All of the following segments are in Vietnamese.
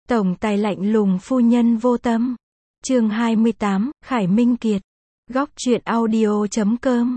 Tổng tài lạnh lùng phu nhân vô tâm. Chương 28, Khải Minh Kiệt. Góc truyện audio.com.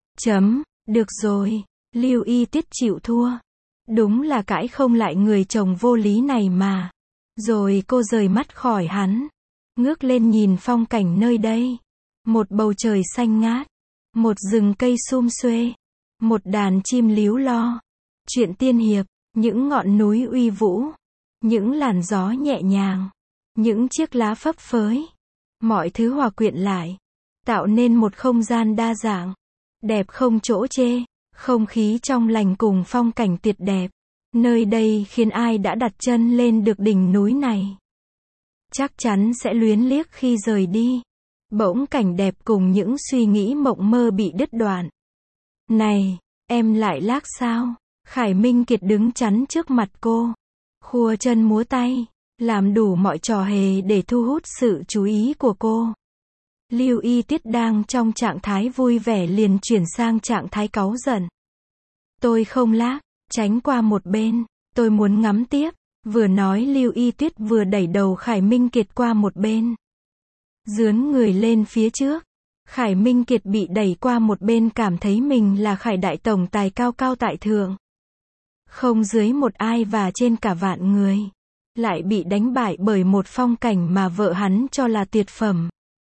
Được rồi, Lưu Y Tiết chịu thua. Đúng là cãi không lại người chồng vô lý này mà. Rồi cô rời mắt khỏi hắn. Ngước lên nhìn phong cảnh nơi đây. Một bầu trời xanh ngát. Một rừng cây sum xuê. Một đàn chim líu lo. Chuyện tiên hiệp. Những ngọn núi uy vũ. Những làn gió nhẹ nhàng. Những chiếc lá phấp phới. Mọi thứ hòa quyện lại. Tạo nên một không gian đa dạng. Đẹp không chỗ chê. Không khí trong lành cùng phong cảnh tuyệt đẹp. Nơi đây khiến ai đã đặt chân lên được đỉnh núi này chắc chắn sẽ luyến tiếc khi rời đi. Bỗng cảnh đẹp cùng những suy nghĩ mộng mơ bị đứt đoạn. Này, em lại lác sao? Khải Minh Kiệt đứng chắn trước mặt cô. Khua chân múa tay. Làm đủ mọi trò hề để thu hút sự chú ý của cô. Lưu Y Tiết đang trong trạng thái vui vẻ liền chuyển sang trạng thái cáu giận. Tôi không lác, tránh qua một bên. Tôi muốn ngắm tiếp. Vừa nói Lưu Y Tiết vừa đẩy đầu Khải Minh Kiệt qua một bên. Dướn người lên phía trước. Khải Minh Kiệt bị đẩy qua một bên cảm thấy mình là Khải đại tổng tài cao cao tại thượng. Không dưới một ai và trên cả vạn người. Lại bị đánh bại bởi một phong cảnh mà vợ hắn cho là tuyệt phẩm.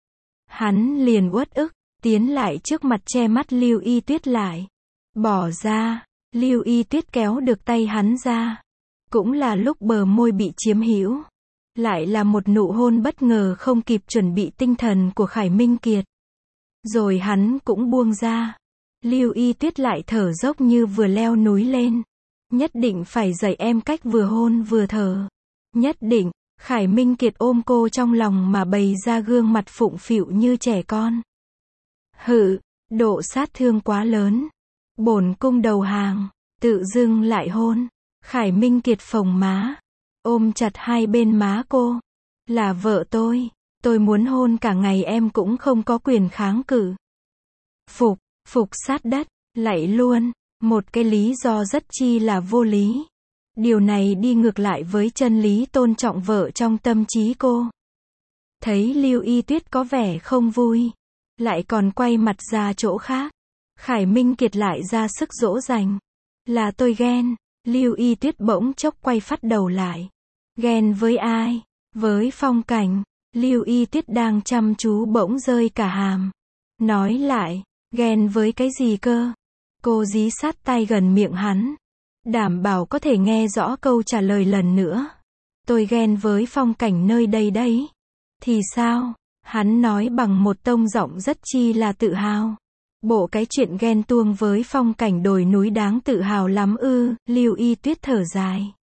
Hắn liền uất ức, tiến lại trước mặt che mắt Lưu Y Tiết lại. Bỏ ra, Lưu Y Tiết kéo được tay hắn ra. Cũng là lúc bờ môi bị chiếm hữu. Lại là một nụ hôn bất ngờ không kịp chuẩn bị tinh thần của Khải Minh Kiệt. Rồi hắn cũng buông ra. Lưu Y Tiết lại thở dốc như vừa leo núi lên. Nhất định phải dạy em cách vừa hôn vừa thở. Nhất định. Khải Minh Kiệt ôm cô trong lòng mà bày ra gương mặt phụng phịu như trẻ con. Hự, độ sát thương quá lớn. Bổn cung đầu hàng, tự dưng lại hôn. Khải Minh Kiệt phồng má, ôm chặt hai bên má cô. Là vợ tôi muốn hôn cả ngày em cũng không có quyền kháng cự. Phục sát đất, lạy luôn, một cái lý do rất chi là vô lý. Điều này đi ngược lại với chân lý tôn trọng vợ trong tâm trí cô. Thấy Lưu Y Tuyết có vẻ không vui, lại còn quay mặt ra chỗ khác. Khải Minh Kiệt lại ra sức dỗ dành. Là tôi ghen. Lưu Y Tuyết bỗng chốc quay phắt đầu lại. Ghen với ai? Với phong cảnh. Lưu Y Tuyết đang chăm chú bỗng rơi cả hàm. Nói lại, ghen với cái gì cơ? Cô dí sát tay gần miệng hắn. Đảm bảo có thể nghe rõ câu trả lời lần nữa. Tôi ghen với phong cảnh nơi đây đấy. Thì sao? Hắn nói bằng một tông giọng rất chi là tự hào. Bộ cái chuyện ghen tuông với phong cảnh đồi núi đáng tự hào lắm ư? Lưu Y Tuyết thở dài.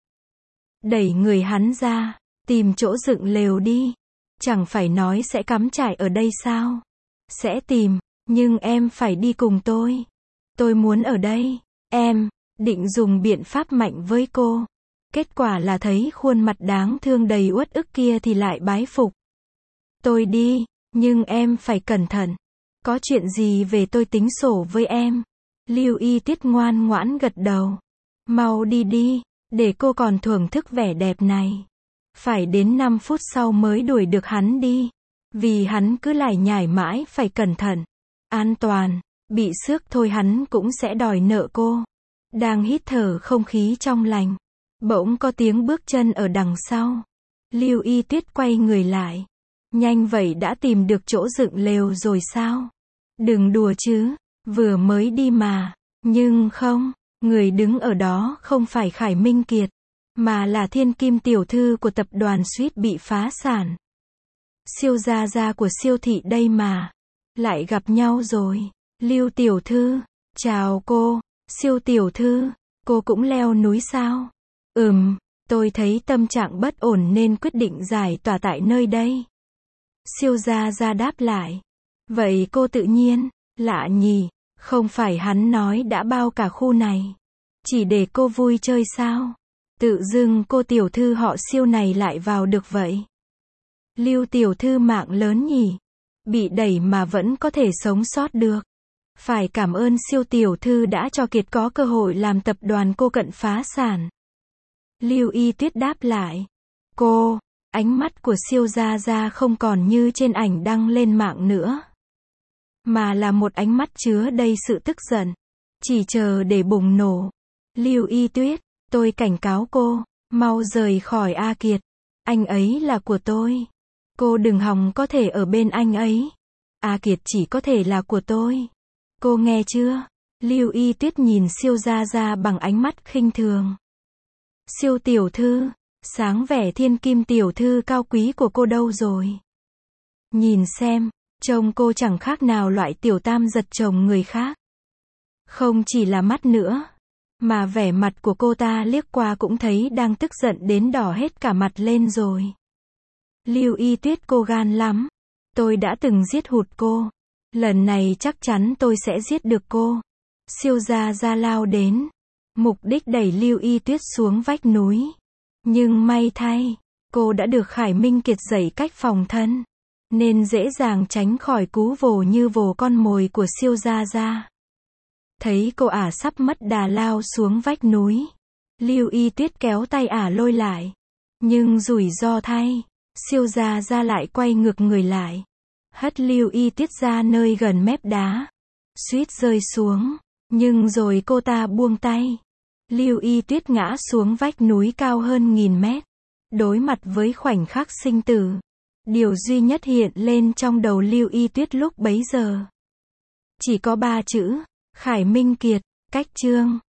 Đẩy người hắn ra. Tìm chỗ dựng lều đi. Chẳng phải nói sẽ cắm trại ở đây sao? Sẽ tìm. Nhưng em phải đi cùng tôi. Tôi muốn ở đây. Em định dùng biện pháp mạnh với cô. Kết quả là thấy khuôn mặt đáng thương đầy uất ức kia thì lại bái phục. Tôi đi. Nhưng em phải cẩn thận. Có chuyện gì về tôi tính sổ với em. Lưu Y Tiết ngoan ngoãn gật đầu. Mau đi đi, để cô còn thưởng thức vẻ đẹp này. Phải đến 5 phút sau mới đuổi được hắn đi. Vì hắn cứ lải nhải mãi phải cẩn thận. An toàn, bị xước thôi hắn cũng sẽ đòi nợ cô. Đang hít thở không khí trong lành. Bỗng có tiếng bước chân ở đằng sau. Lưu Y Tuyết quay người lại. Nhanh vậy đã tìm được chỗ dựng lều rồi sao? Đừng đùa chứ, vừa mới đi mà. Nhưng không, người đứng ở đó không phải Khải Minh Kiệt, mà là thiên kim tiểu thư của tập đoàn suýt bị phá sản. Siêu gia gia của siêu thị đây mà. Lại gặp nhau rồi. Lưu tiểu thư, chào cô. Siêu tiểu thư, cô cũng leo núi sao? Tôi thấy tâm trạng bất ổn nên quyết định giải tỏa tại nơi đây. Siêu gia gia đáp lại. Vậy cô tự nhiên, lạ nhỉ, không phải hắn nói đã bao cả khu này. Chỉ để cô vui chơi sao? Tự dưng cô tiểu thư họ Siêu này lại vào được vậy. Lưu tiểu thư mạng lớn nhỉ. Bị đẩy mà vẫn có thể sống sót được. Phải cảm ơn Siêu tiểu thư đã cho Kiệt có cơ hội làm tập đoàn cô cận phá sản. Lưu Y Tuyết đáp lại. Cô, Ánh mắt của Siêu Gia Gia không còn như trên ảnh đăng lên mạng nữa, mà là một ánh mắt chứa đầy sự tức giận, chỉ chờ để bùng nổ. Lưu Y Tuyết, tôi cảnh cáo cô, mau rời khỏi A Kiệt. Anh ấy là của tôi. Cô đừng hòng có thể ở bên anh ấy. A Kiệt chỉ có thể là của tôi. Cô nghe chưa? Lưu Y Tuyết nhìn Siêu Gia Gia bằng ánh mắt khinh thường. Siêu tiểu thư, sáng vẻ thiên kim tiểu thư cao quý của cô đâu rồi? Nhìn xem, trông cô chẳng khác nào loại tiểu tam giật chồng người khác. Không chỉ là mắt nữa, mà vẻ mặt của cô ta liếc qua cũng thấy đang tức giận đến đỏ hết cả mặt lên rồi. Lưu Y Tuyết, cô gan lắm. Tôi đã từng giết hụt cô. Lần này chắc chắn tôi sẽ giết được cô. Siêu Gia Gia lao đến, mục đích đẩy Lưu Y Tuyết xuống vách núi. Nhưng may thay, cô đã được Khải Minh Kiệt dạy cách phòng thân, nên dễ dàng tránh khỏi cú vồ như vồ con mồi của Siêu Gia Gia. Thấy cô ả sắp mất đà lao xuống vách núi, Lưu Y Tuyết kéo tay ả lôi lại. Nhưng rủi ro thay, Siêu Gia Gia lại quay ngược người lại, hất Lưu Y Tuyết ra nơi gần mép đá, suýt rơi xuống. Nhưng rồi cô ta buông tay. Lưu Y Tuyết ngã xuống vách núi cao hơn 1000 mét. Đối mặt với khoảnh khắc sinh tử, điều duy nhất hiện lên trong đầu Lưu Y Tuyết lúc bấy giờ chỉ có 3 chữ: Khải Minh Kiệt. Cách chương